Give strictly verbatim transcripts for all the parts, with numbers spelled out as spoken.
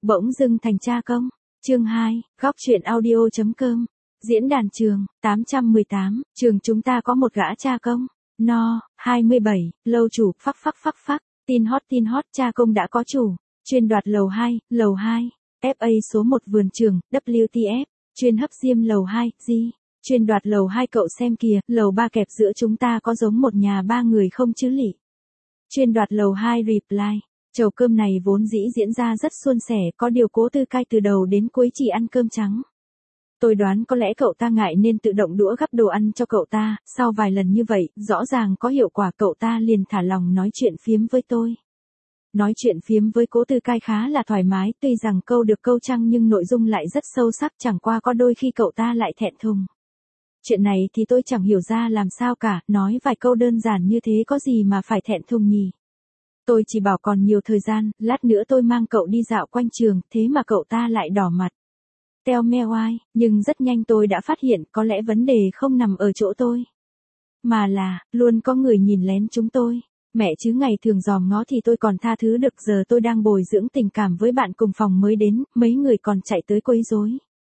Bỗng dưng thành cha công. Chương hai, góc truyện audio chấm com. Diễn đàn trường, tám trăm mười tám, trường chúng ta có một gã cha công. No, hai mươi bảy, lâu chủ, phắc phắc phắc phắc, tin hot tin hot, cha công đã có chủ. Chuyên đoạt lầu hai, lầu hai, ép a số một vườn trường, W T F, chuyên hấp diêm lầu hai, G. Chuyên đoạt lầu hai cậu xem kìa, lầu ba kẹp giữa chúng ta có giống một nhà ba người không chứ lị. Chuyên đoạt lầu hai reply. Chầu cơm này vốn dĩ diễn ra rất suôn sẻ, có điều Cố Tư Cai từ đầu đến cuối chỉ ăn cơm trắng. Tôi đoán có lẽ cậu ta ngại nên tự động đũa gắp đồ ăn cho cậu ta, sau vài lần như vậy, rõ ràng có hiệu quả, cậu ta liền thả lòng nói chuyện phiếm với tôi. Nói chuyện phiếm với Cố Tư Cai khá là thoải mái, tuy rằng câu được câu trăng nhưng nội dung lại rất sâu sắc, chẳng qua có đôi khi cậu ta lại thẹn thùng. Chuyện này thì tôi chẳng hiểu ra làm sao cả, nói vài câu đơn giản như thế có gì mà phải thẹn thùng nhỉ? Tôi chỉ bảo còn nhiều thời gian, lát nữa tôi mang cậu đi dạo quanh trường, thế mà cậu ta lại đỏ mặt. Teo me oai, nhưng rất nhanh tôi đã phát hiện có lẽ vấn đề không nằm ở chỗ tôi. Mà là, luôn có người nhìn lén chúng tôi. Mẹ chứ ngày thường dòm ngó thì tôi còn tha thứ được, giờ tôi đang bồi dưỡng tình cảm với bạn cùng phòng mới đến, mấy người còn chạy tới quấy rối.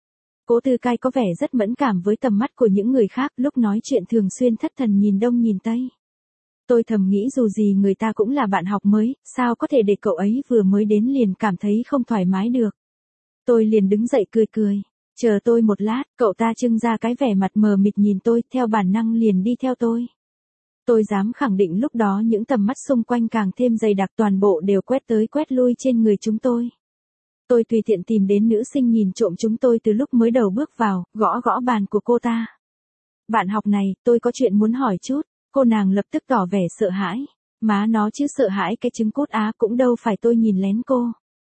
Cố Tư Cai có vẻ rất mẫn cảm với tầm mắt của những người khác, lúc nói chuyện thường xuyên thất thần nhìn đông nhìn tây. Tôi thầm nghĩ dù gì người ta cũng là bạn học mới, sao có thể để cậu ấy vừa mới đến liền cảm thấy không thoải mái được. Tôi liền đứng dậy cười cười. Chờ tôi một lát, cậu ta trưng ra cái vẻ mặt mờ mịt nhìn tôi, theo bản năng liền đi theo tôi. Tôi dám khẳng định lúc đó những tầm mắt xung quanh càng thêm dày đặc, toàn bộ đều quét tới quét lui trên người chúng tôi. Tôi tùy tiện tìm đến nữ sinh nhìn trộm chúng tôi từ lúc mới đầu bước vào, gõ gõ bàn của cô ta. Bạn học này, tôi có chuyện muốn hỏi chút. Cô nàng lập tức tỏ vẻ sợ hãi. Má nó chứ sợ hãi cái trứng cút á, cũng đâu phải tôi nhìn lén cô.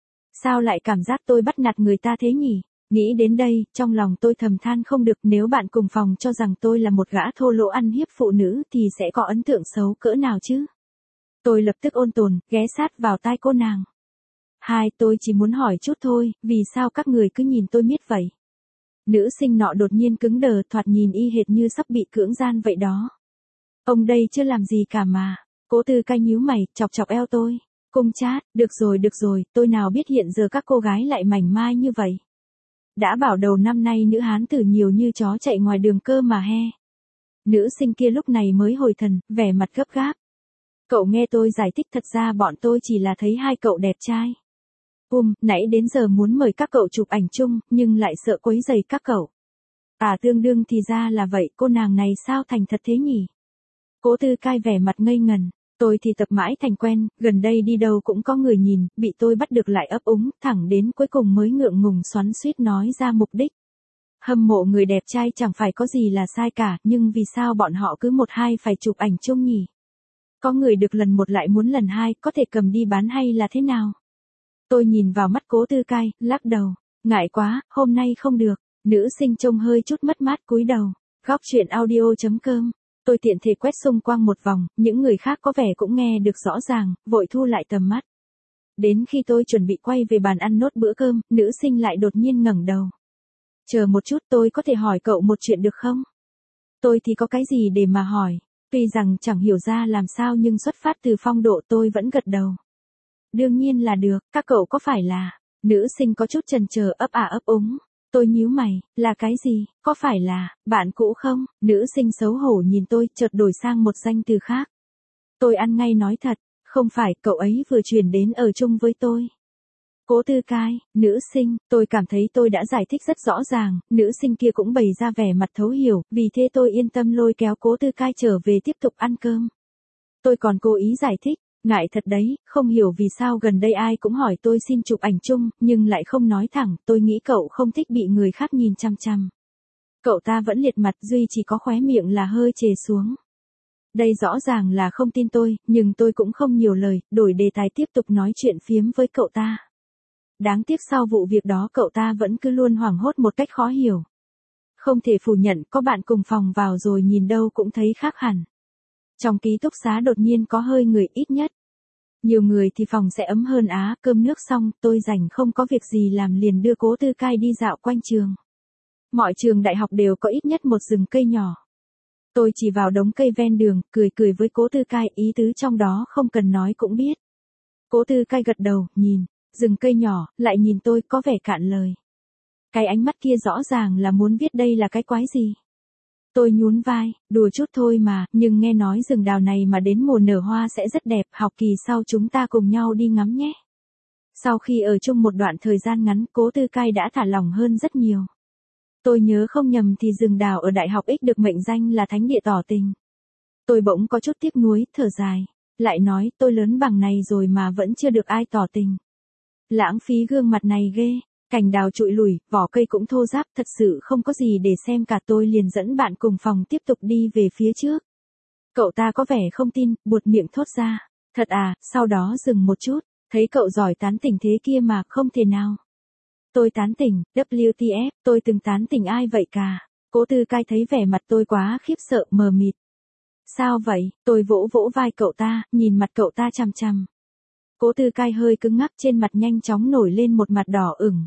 Sao lại cảm giác tôi bắt nạt người ta thế nhỉ? Nghĩ đến đây, trong lòng tôi thầm than không được, nếu bạn cùng phòng cho rằng tôi là một gã thô lỗ ăn hiếp phụ nữ thì sẽ có ấn tượng xấu cỡ nào chứ? Tôi lập tức ôn tồn, ghé sát vào tai cô nàng. Hai, tôi chỉ muốn hỏi chút thôi, vì sao các người cứ nhìn tôi miết vậy? Nữ sinh nọ đột nhiên cứng đờ, thoạt nhìn y hệt như sắp bị cưỡng gian vậy đó. Ông đây chưa làm gì cả mà. Cố Tư Cai nhíu mày, chọc chọc eo tôi. Cung chát, được rồi được rồi, tôi nào biết hiện giờ các cô gái lại mảnh mai như vậy. Đã bảo đầu năm nay nữ hán tử nhiều như chó chạy ngoài đường cơ mà he. Nữ sinh kia lúc này mới hồi thần, vẻ mặt gấp gáp. Cậu nghe tôi giải thích, thật ra bọn tôi chỉ là thấy hai cậu đẹp trai. Um, nãy đến giờ muốn mời các cậu chụp ảnh chung, nhưng lại sợ quấy rầy các cậu. À tương đương thì ra là vậy, cô nàng này sao thành thật thế nhỉ? Cố Tư Cai vẻ mặt ngây ngần, tôi thì tập mãi thành quen, gần đây đi đâu cũng có người nhìn, bị tôi bắt được lại ấp úng, thẳng đến cuối cùng mới ngượng ngùng xoắn xuýt nói ra mục đích. Hâm mộ người đẹp trai chẳng phải có gì là sai cả, nhưng vì sao bọn họ cứ một hai phải chụp ảnh chung nhỉ? Có người được lần một lại muốn lần hai, có thể cầm đi bán hay là thế nào? Tôi nhìn vào mắt Cố Tư Cai, lắc đầu, ngại quá, hôm nay không được. Nữ sinh trông hơi chút mất mát cúi đầu. Góc truyện audio chấm com. Tôi tiện thể quét xung quanh một vòng, những người khác có vẻ cũng nghe được rõ ràng, vội thu lại tầm mắt. Đến khi tôi chuẩn bị quay về bàn ăn nốt bữa cơm, nữ sinh lại đột nhiên ngẩng đầu. Chờ một chút, tôi có thể hỏi cậu một chuyện được không? Tôi thì có cái gì để mà hỏi, tuy rằng chẳng hiểu ra làm sao nhưng xuất phát từ phong độ tôi vẫn gật đầu. Đương nhiên là được, các cậu có phải là... Nữ sinh có chút chần chờ ấp à ấp úng. Tôi nhíu mày, là cái gì, có phải là, bạn cũ không? Nữ sinh xấu hổ nhìn tôi, chợt đổi sang một danh từ khác. Tôi ăn ngay nói thật, không phải, cậu ấy vừa chuyển đến ở chung với tôi. Cố Tư Cai, nữ sinh, tôi cảm thấy tôi đã giải thích rất rõ ràng, nữ sinh kia cũng bày ra vẻ mặt thấu hiểu, vì thế tôi yên tâm lôi kéo Cố Tư Cai trở về tiếp tục ăn cơm. Tôi còn cố ý giải thích. Ngại thật đấy, không hiểu vì sao gần đây ai cũng hỏi tôi xin chụp ảnh chung, nhưng lại không nói thẳng, tôi nghĩ cậu không thích bị người khác nhìn chăm chăm. Cậu ta vẫn liệt mặt, duy chỉ có khóe miệng là hơi chề xuống. Đây rõ ràng là không tin tôi, nhưng tôi cũng không nhiều lời, đổi đề tài tiếp tục nói chuyện phiếm với cậu ta. Đáng tiếc sau vụ việc đó cậu ta vẫn cứ luôn hoảng hốt một cách khó hiểu. Không thể phủ nhận, có bạn cùng phòng vào rồi nhìn đâu cũng thấy khác hẳn. Trong ký túc xá đột nhiên có hơi người ít nhất. Nhiều người thì phòng sẽ ấm hơn á, cơm nước xong, tôi rảnh không có việc gì làm liền đưa Cố Tư Cai đi dạo quanh trường. Mọi trường đại học đều có ít nhất một rừng cây nhỏ. Tôi chỉ vào đống cây ven đường, cười cười với Cố Tư Cai, ý tứ trong đó không cần nói cũng biết. Cố Tư Cai gật đầu, nhìn, Rừng cây nhỏ, lại nhìn tôi có vẻ cạn lời. Cái ánh mắt kia rõ ràng là muốn viết đây là cái quái gì. Tôi nhún vai, đùa chút thôi mà, nhưng nghe nói rừng đào này mà đến mùa nở hoa sẽ rất đẹp, học kỳ sau chúng ta cùng nhau đi ngắm nhé. Sau khi ở chung một đoạn thời gian ngắn, Cố Tư Cai đã thả lỏng hơn rất nhiều. Tôi nhớ không nhầm thì rừng đào ở Đại học X được mệnh danh là thánh địa tỏ tình. Tôi bỗng có chút tiếc nuối, thở dài, lại nói tôi lớn bằng này rồi mà vẫn chưa được ai tỏ tình. Lãng phí gương mặt này ghê. Cành đào trụi lùi, vỏ cây cũng thô ráp, thật sự không có gì để xem cả. Tôi liền dẫn bạn cùng phòng tiếp tục đi về phía trước. Cậu ta có vẻ không tin, buột miệng thốt ra. Thật à, sau đó dừng một chút, thấy cậu giỏi tán tỉnh thế kia mà, không thể nào. Tôi tán tỉnh, W T F, tôi từng tán tỉnh ai vậy cả. Cố Tư Cai thấy vẻ mặt tôi quá khiếp sợ, mờ mịt. Sao vậy? Tôi vỗ vỗ vai cậu ta, nhìn mặt cậu ta chằm chằm. Cố Tư Cai hơi cứng ngắc, trên mặt nhanh chóng nổi lên một mặt đỏ ửng.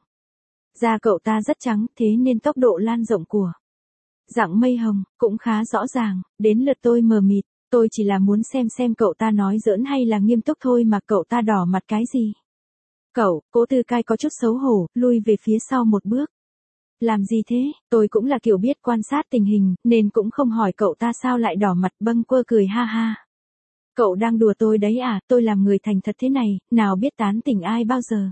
Da cậu ta rất trắng, thế nên tốc độ lan rộng của dạng mây hồng cũng khá rõ ràng. Đến lượt tôi mờ mịt, tôi chỉ là muốn xem xem cậu ta nói giỡn hay là nghiêm túc thôi mà cậu ta đỏ mặt cái gì. Cậu, Cố Tư Cai có chút xấu hổ, lui về phía sau một bước. Làm gì thế? Tôi cũng là kiểu biết quan sát tình hình, nên cũng không hỏi cậu ta sao lại đỏ mặt, bâng quơ cười ha ha. Cậu đang đùa tôi đấy à, tôi làm người thành thật thế này, nào biết tán tỉnh ai bao giờ.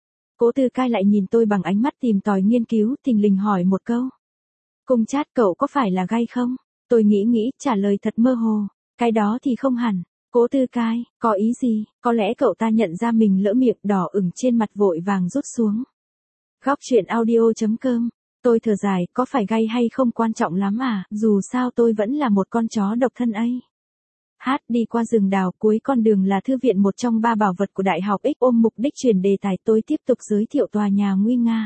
Cố Tư Cai lại nhìn tôi bằng ánh mắt tìm tòi nghiên cứu, thình lình hỏi một câu. Cung Chát cậu có phải là gay không? Tôi nghĩ nghĩ, trả lời thật mơ hồ. Cái đó thì không hẳn. Cố Tư Cai, có ý gì? Có lẽ cậu ta nhận ra mình lỡ miệng, đỏ ửng trên mặt vội vàng rút xuống. Góc truyện audio chấm com. Tôi thở dài, có phải gay hay không quan trọng lắm à, dù sao tôi vẫn là một con chó độc thân ấy. Hát đi qua rừng đào, cuối con đường là thư viện, một trong ba bảo vật của Đại học X. Ôm mục đích truyền đề tài, tôi tiếp tục giới thiệu tòa nhà nguy nga.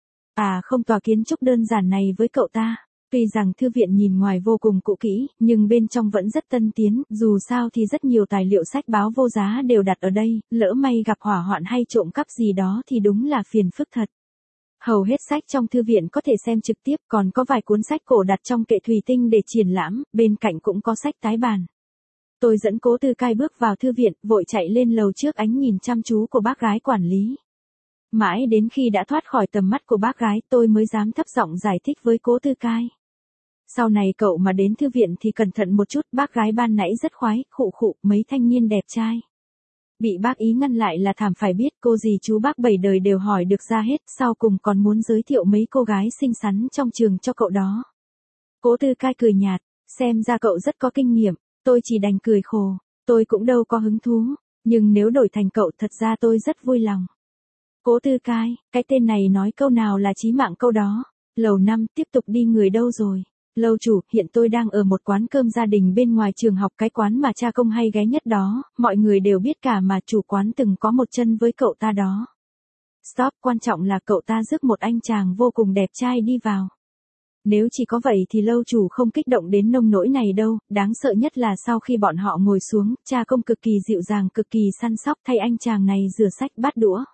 À không, tòa kiến trúc đơn giản này với cậu ta. Tuy rằng thư viện nhìn ngoài vô cùng cũ kỹ, nhưng bên trong vẫn rất tân tiến, dù sao thì rất nhiều tài liệu sách báo vô giá đều đặt ở đây, lỡ may gặp hỏa hoạn hay trộm cắp gì đó thì đúng là phiền phức thật. Hầu hết sách trong thư viện có thể xem trực tiếp, còn có vài cuốn sách cổ đặt trong kệ thủy tinh để triển lãm, bên cạnh cũng có sách tái bản. Tôi dẫn Cố Tư Cai bước vào thư viện, vội chạy lên lầu trước ánh nhìn chăm chú của bác gái quản lý. Mãi đến khi đã thoát khỏi tầm mắt của bác gái, tôi mới dám thấp giọng giải thích với Cố Tư Cai. Sau này cậu mà đến thư viện thì cẩn thận một chút, bác gái ban nãy rất khoái, khụ khụ, mấy thanh niên đẹp trai. Bị bác ý ngăn lại là thảm phải biết, cô dì chú bác bảy đời đều hỏi được ra hết, sau cùng còn muốn giới thiệu mấy cô gái xinh xắn trong trường cho cậu đó. Cố Tư Cai cười nhạt, xem ra cậu rất có kinh nghiệm. Tôi chỉ đành cười khổ, tôi cũng đâu có hứng thú, nhưng nếu đổi thành cậu thật ra tôi rất vui lòng. Cố Tư Cai, cái tên này nói câu nào là chí mạng câu đó. Lầu năm, tiếp tục đi, người đâu rồi? Lâu chủ, hiện tôi đang ở một quán cơm gia đình bên ngoài trường học, cái quán mà cha công hay ghé nhất đó, mọi người đều biết cả mà chủ quán từng có một chân với cậu ta đó. Stop, quan trọng là cậu ta rước một anh chàng vô cùng đẹp trai đi vào. Nếu chỉ có vậy thì lâu chủ không kích động đến nông nỗi này đâu, đáng sợ nhất là sau khi bọn họ ngồi xuống, cha công cực kỳ dịu dàng, cực kỳ săn sóc thay anh chàng này rửa sách bát đũa.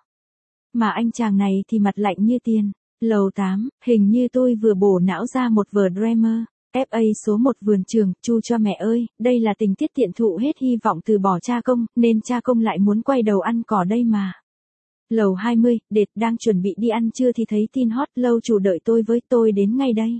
Mà anh chàng này thì mặt lạnh như tiền. Lầu tám, hình như tôi vừa bổ não ra một vở drama, ép a số một vườn trường, chu cho mẹ ơi, đây là tình tiết tiện thụ hết hy vọng từ bỏ cha công, nên cha công lại muốn quay đầu ăn cỏ đây mà. Lầu hai mươi, Đệt đang chuẩn bị đi ăn trưa thì thấy tin hot, lâu chủ đợi tôi với, tôi đến ngay đây.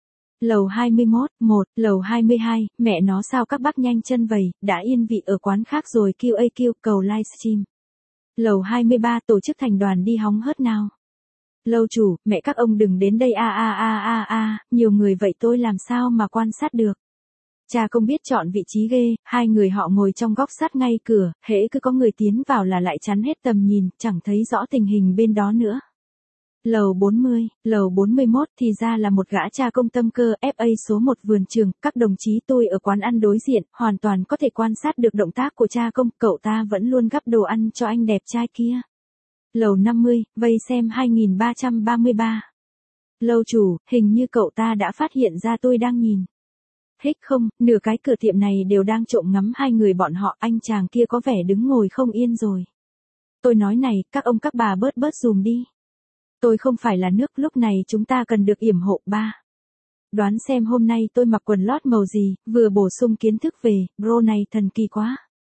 Lầu hai mươi mốt, một, lầu hai mươi hai, mẹ nó sao các bác nhanh chân vậy, đã yên vị ở quán khác rồi, Q A Q cầu livestream. Lầu hai mươi ba, tổ chức thành đoàn đi hóng hớt nào. Lâu chủ, mẹ các ông đừng đến đây a a a a a, nhiều người vậy tôi làm sao mà quan sát được. Cha công biết chọn vị trí ghê, hai người họ ngồi trong góc sát ngay cửa, hễ cứ có người tiến vào là lại chắn hết tầm nhìn, chẳng thấy rõ tình hình bên đó nữa. Lầu bốn mươi, lầu bốn mươi mốt thì ra là một gã cha công tâm cơ, ép a số một vườn trường, các đồng chí tôi ở quán ăn đối diện, hoàn toàn có thể quan sát được động tác của cha công, cậu ta vẫn luôn gắp đồ ăn cho anh đẹp trai kia. Lầu năm mươi, vây xem hai nghìn ba trăm ba mươi ba. Lâu chủ, hình như cậu ta đã phát hiện ra tôi đang nhìn. Hích không, nửa cái cửa tiệm này đều đang trộm ngắm hai người bọn họ, anh chàng kia có vẻ đứng ngồi không yên rồi. Tôi nói này, các ông các bà bớt bớt dùm đi. Tôi không phải là nước, lúc này chúng ta cần được yểm hộ. Ba. Đoán xem hôm nay tôi mặc quần lót màu gì, vừa bổ sung kiến thức về, bro này thần kỳ quá.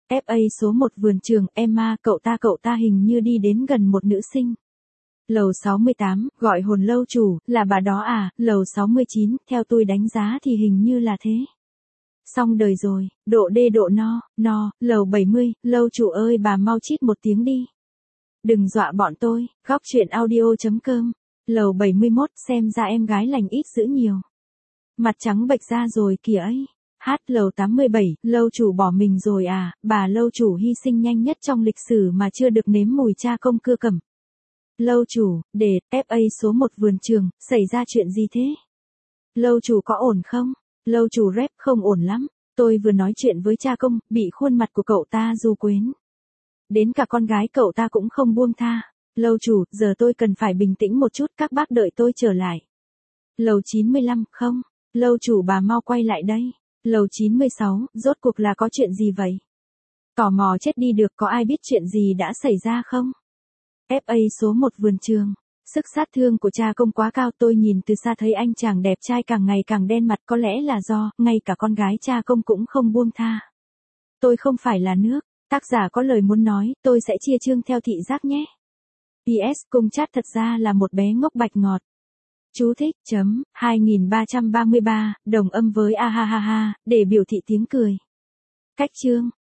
ép a số một vườn trường, Emma, cậu ta cậu ta hình như đi đến gần một nữ sinh. Lầu sáu mươi tám, gọi hồn lâu chủ, là bà đó à, lầu sáu mươi chín, theo tôi đánh giá thì hình như là thế. Xong đời rồi, độ đê độ no, no, lầu bảy mươi, lâu chủ ơi bà mau chít một tiếng đi. Đừng dọa bọn tôi, góc chuyện audio.com, lầu bảy mươi mốt, xem ra em gái lành ít dữ nhiều. Mặt trắng bệch ra rồi kìa ấy. Hát lầu tám mươi bảy, lâu chủ bỏ mình rồi à, bà lâu chủ hy sinh nhanh nhất trong lịch sử mà chưa được nếm mùi cha công cưa cẩm. Lâu chủ, để, ép a số một vườn trường, xảy ra chuyện gì thế? Lâu chủ có ổn không? Lâu chủ rep không ổn lắm, tôi vừa nói chuyện với cha công, bị khuôn mặt của cậu ta du quến. Đến cả con gái cậu ta cũng không buông tha. Lâu chủ, giờ tôi cần phải bình tĩnh một chút, các bác đợi tôi trở lại. Lầu chín mươi lăm, không? Lâu chủ bà mau quay lại đây. Lầu chín mươi sáu, rốt cuộc là có chuyện gì vậy? Tò mò chết đi được, có ai biết chuyện gì đã xảy ra không? ép a số một vườn trường. Sức sát thương của cha công quá cao, tôi nhìn từ xa thấy anh chàng đẹp trai càng ngày càng đen mặt, có lẽ là do, ngay cả con gái cha công cũng không buông tha. Tôi không phải là nước, tác giả có lời muốn nói, tôi sẽ chia chương theo thị giác nhé. pê ét Cung Chat thật ra là một bé ngốc bạch ngọt. Chú thích, chấm, hai nghìn ba trăm ba mươi ba, đồng âm với a ha ha ha, để biểu thị tiếng cười. Cách chương.